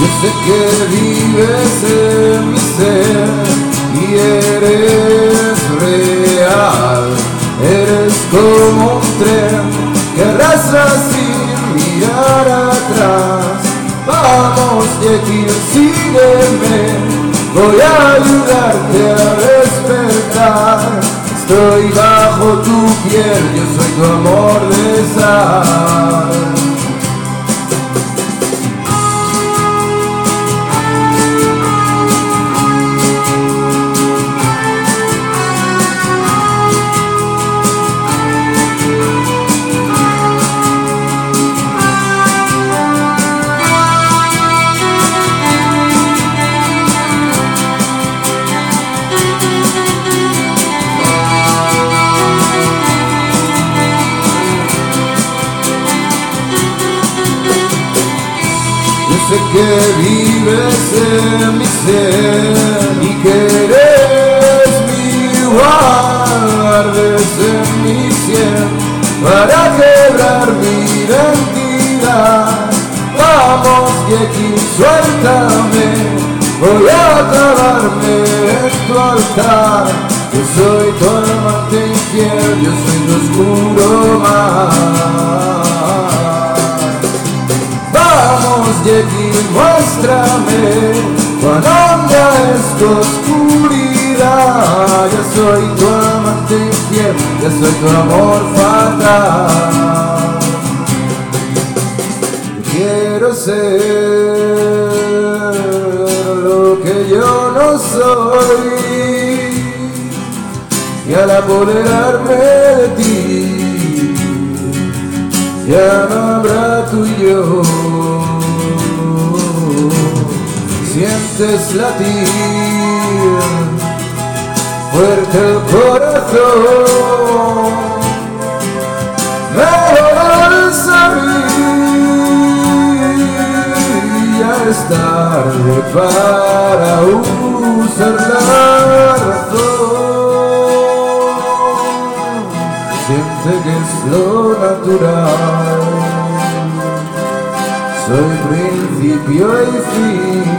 Yo sé que vives en mi ser y eres real. Eres como un tren que arrasa sin mirar atrás. Vamos, Jekyll, sígueme, voy a ayudarte a despertar. Estoy bajo tu piel, yo soy tu amor de sal. Sé que vives en mi ser y que eres mi igual, ardes en mi sien para quebrar mi identidad. Vamos, Jekyll, suéltame, voy a clavarme en tu altar. Yo soy tu amante infiel, yo soy tu oscuro mar. Jekyll, muéstrame cuán honda es tu oscuridad. Yo soy tu amante infiel, yo soy tu amor fatal. Yo quiero ser lo que yo no soy y al apoderarme de ti ya no habrá tú y yo. Sientes latir fuerte el corazón, me volverás a mí, ya es tarde para usar la razón. Siente que es lo natural, soy principio y fin,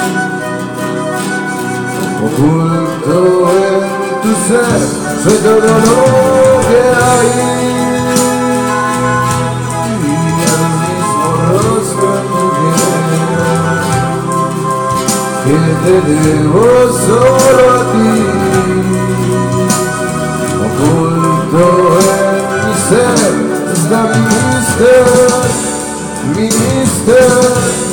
oculto en tu ser, soy todo lo que hay. Y el mismo rostro en tu piel, que te debo solo a ti. Oculto en mi ser está mi mister.